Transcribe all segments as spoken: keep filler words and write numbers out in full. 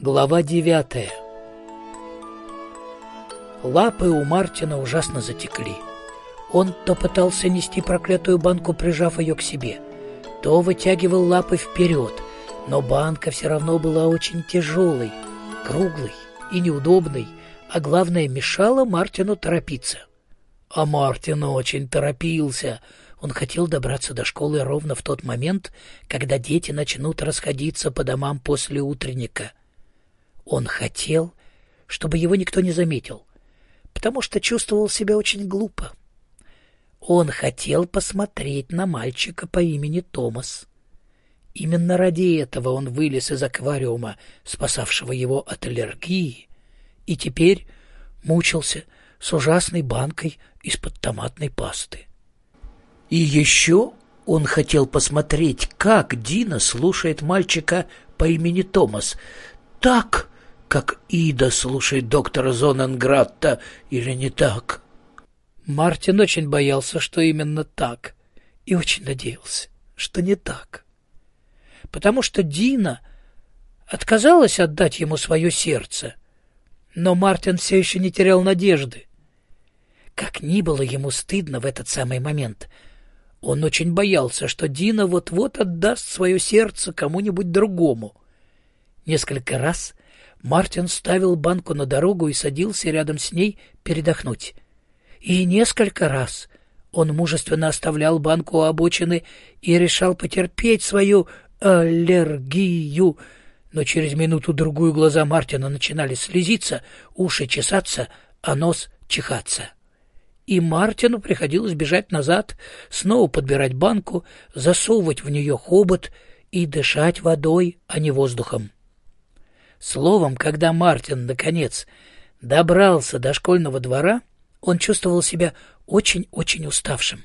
Глава девятая. Лапы у Мартина ужасно затекли. Он то пытался нести проклятую банку, прижав ее к себе, то вытягивал лапы вперед, но банка все равно была очень тяжелой, круглой и неудобной, а главное, мешала Мартину торопиться. А Мартин очень торопился. Он хотел добраться до школы ровно в тот момент, когда дети начнут расходиться по домам после утренника. Он хотел, чтобы его никто не заметил, потому что чувствовал себя очень глупо. Он хотел посмотреть на мальчика по имени Томас. Именно ради этого он вылез из аквариума, спасавшего его от аллергии, и теперь мучился с ужасной банкой из-под томатной пасты. И еще он хотел посмотреть, как Дина слушает мальчика по имени Томас, так, как Ида слушает доктора Зоненгратта, или не так. Мартин очень боялся, что именно так, и очень надеялся, что не так. Потому что Дина отказалась отдать ему свое сердце, но Мартин все еще не терял надежды. Как ни было ему стыдно в этот самый момент, он очень боялся, что Дина вот-вот отдаст свое сердце кому-нибудь другому. Несколько раз Мартин ставил банку на дорогу и садился рядом с ней передохнуть. И несколько раз он мужественно оставлял банку у обочины и решал потерпеть свою аллергию. Но через минуту-другую глаза Мартина начинали слезиться, уши чесаться, а нос чихаться. И Мартину приходилось бежать назад, снова подбирать банку, засовывать в нее хобот и дышать водой, а не воздухом. Словом, когда Мартин, наконец, добрался до школьного двора, он чувствовал себя очень-очень уставшим.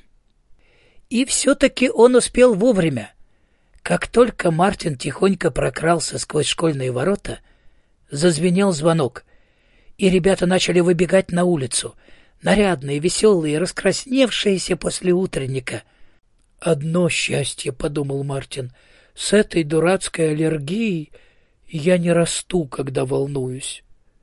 И все-таки он успел вовремя. Как только Мартин тихонько прокрался сквозь школьные ворота, зазвенел звонок, и ребята начали выбегать на улицу, нарядные, веселые, раскрасневшиеся после утренника. «Одно счастье», — подумал Мартин, — «с этой дурацкой аллергией я не расту, когда волнуюсь».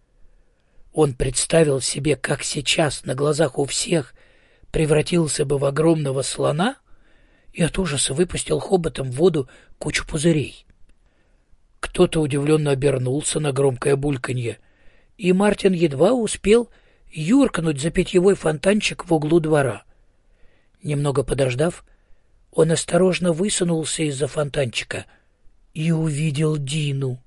Он представил себе, как сейчас на глазах у всех превратился бы в огромного слона и от ужаса выпустил хоботом в воду кучу пузырей. Кто-то удивленно обернулся на громкое бульканье, и Мартин едва успел юркнуть за питьевой фонтанчик в углу двора. Немного подождав, он осторожно высунулся из-за фонтанчика и увидел Дину.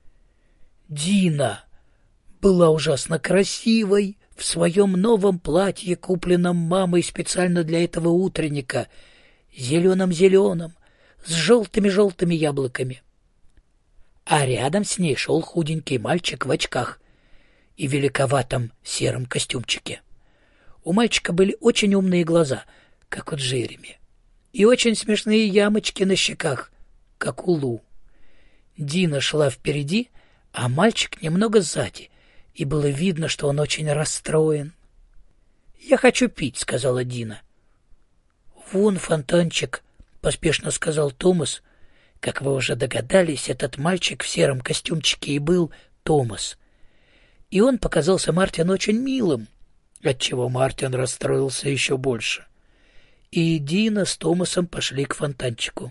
Дина была ужасно красивой в своем новом платье, купленном мамой специально для этого утренника, зеленом-зеленом, с желтыми-желтыми яблоками. А рядом с ней шел худенький мальчик в очках и великоватом сером костюмчике. У мальчика были очень умные глаза, как у Джереми, и очень смешные ямочки на щеках, как у Лу. Дина шла впереди, а мальчик немного сзади, и было видно, что он очень расстроен. «Я хочу пить», — сказала Дина. «Вон фонтанчик», — поспешно сказал Томас. Как вы уже догадались, этот мальчик в сером костюмчике и был Томас. И он показался Мартину очень милым, отчего Мартин расстроился еще больше. И Дина с Томасом пошли к фонтанчику.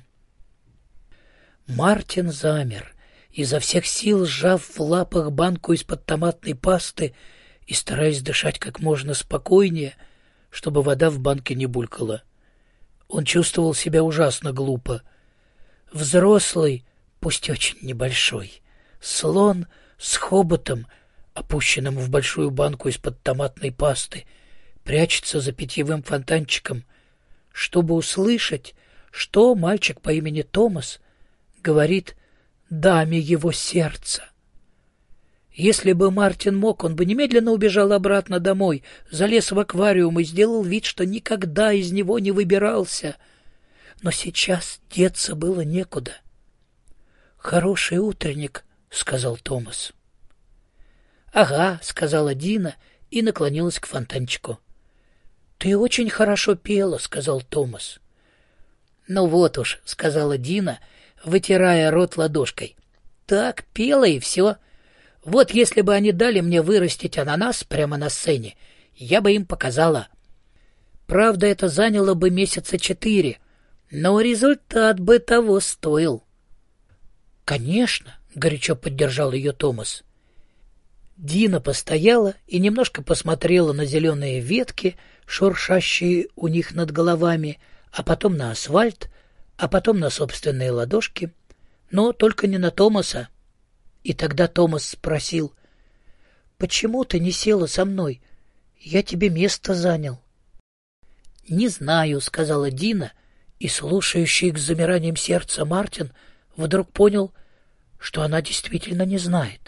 Мартин замер, изо всех сил сжав в лапах банку из-под томатной пасты и стараясь дышать как можно спокойнее, чтобы вода в банке не булькала. Он чувствовал себя ужасно глупо. Взрослый, пусть очень небольшой, слон с хоботом, опущенным в большую банку из-под томатной пасты, прячется за питьевым фонтанчиком, чтобы услышать, что мальчик по имени Томас говорит даме его сердца. Если бы Мартин мог, он бы немедленно убежал обратно домой, залез в аквариум и сделал вид, что никогда из него не выбирался. Но сейчас деться было некуда. «Хороший утренник», — сказал Томас. «Ага», — сказала Дина и наклонилась к фонтанчику. «Ты очень хорошо пела», — сказал Томас. «Ну вот уж», — сказала Дина, вытирая рот ладошкой. «Так пела и все. Вот если бы они дали мне вырастить ананас прямо на сцене, я бы им показала. Правда, это заняло бы месяца четыре, но результат бы того стоил. — Конечно, — горячо поддержал ее Томас. Дина постояла и немножко посмотрела на зеленые ветки, шуршащие у них над головами, а потом на асфальт, а потом на собственные ладошки, но только не на Томаса. И тогда Томас спросил: «Почему ты не села со мной? Я тебе место занял». «Не знаю», — сказала Дина, и слушающий с замиранием сердца Мартин вдруг понял, что она действительно не знает.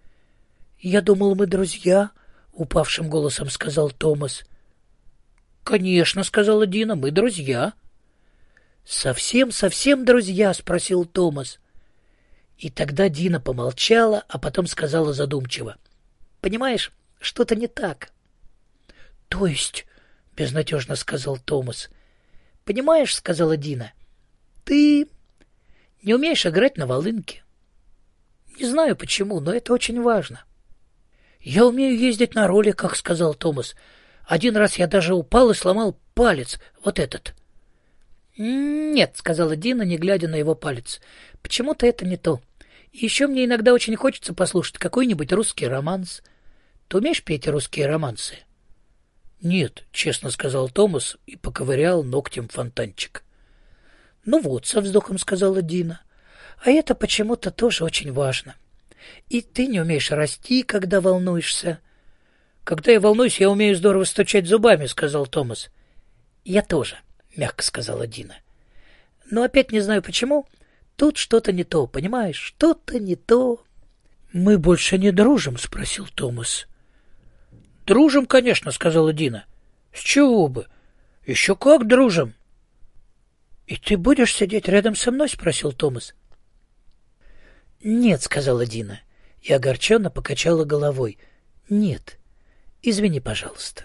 «Я думал, мы друзья», — упавшим голосом сказал Томас. «Конечно», — сказала Дина, — «мы друзья». «Совсем-совсем друзья?» — спросил Томас. И тогда Дина помолчала, а потом сказала задумчиво: «Понимаешь, что-то не так». «То есть?» — безнадежно сказал Томас. «Понимаешь, — сказала Дина, — ты не умеешь играть на волынке. Не знаю почему, но это очень важно». «Я умею ездить на роликах», — сказал Томас. «Один раз я даже упал и сломал палец, вот этот». «Нет», — сказала Дина, не глядя на его палец, — «почему-то это не то. И еще мне иногда очень хочется послушать какой-нибудь русский романс. Ты умеешь петь русские романсы?» «Нет», — честно сказал Томас и поковырял ногтем фонтанчик. «Ну вот», — со вздохом сказала Дина, — «а это почему-то тоже очень важно. И ты не умеешь расти, когда волнуешься». «Когда я волнуюсь, я умею здорово стучать зубами», — сказал Томас. «Я тоже», — мягко сказала Дина. «Но опять не знаю почему. Тут что-то не то, понимаешь? Что-то не то». «Мы больше не дружим?» — спросил Томас. «Дружим, конечно», — сказала Дина. «С чего бы? Еще как дружим». «И ты будешь сидеть рядом со мной?» — спросил Томас. «Нет», — сказала Дина и огорченно покачала головой. «Нет, извини, пожалуйста».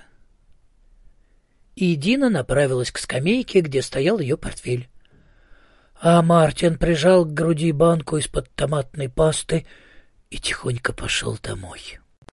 И Дина направилась к скамейке, где стоял ее портфель. А Мартин прижал к груди банку из-под томатной пасты и тихонько пошел домой.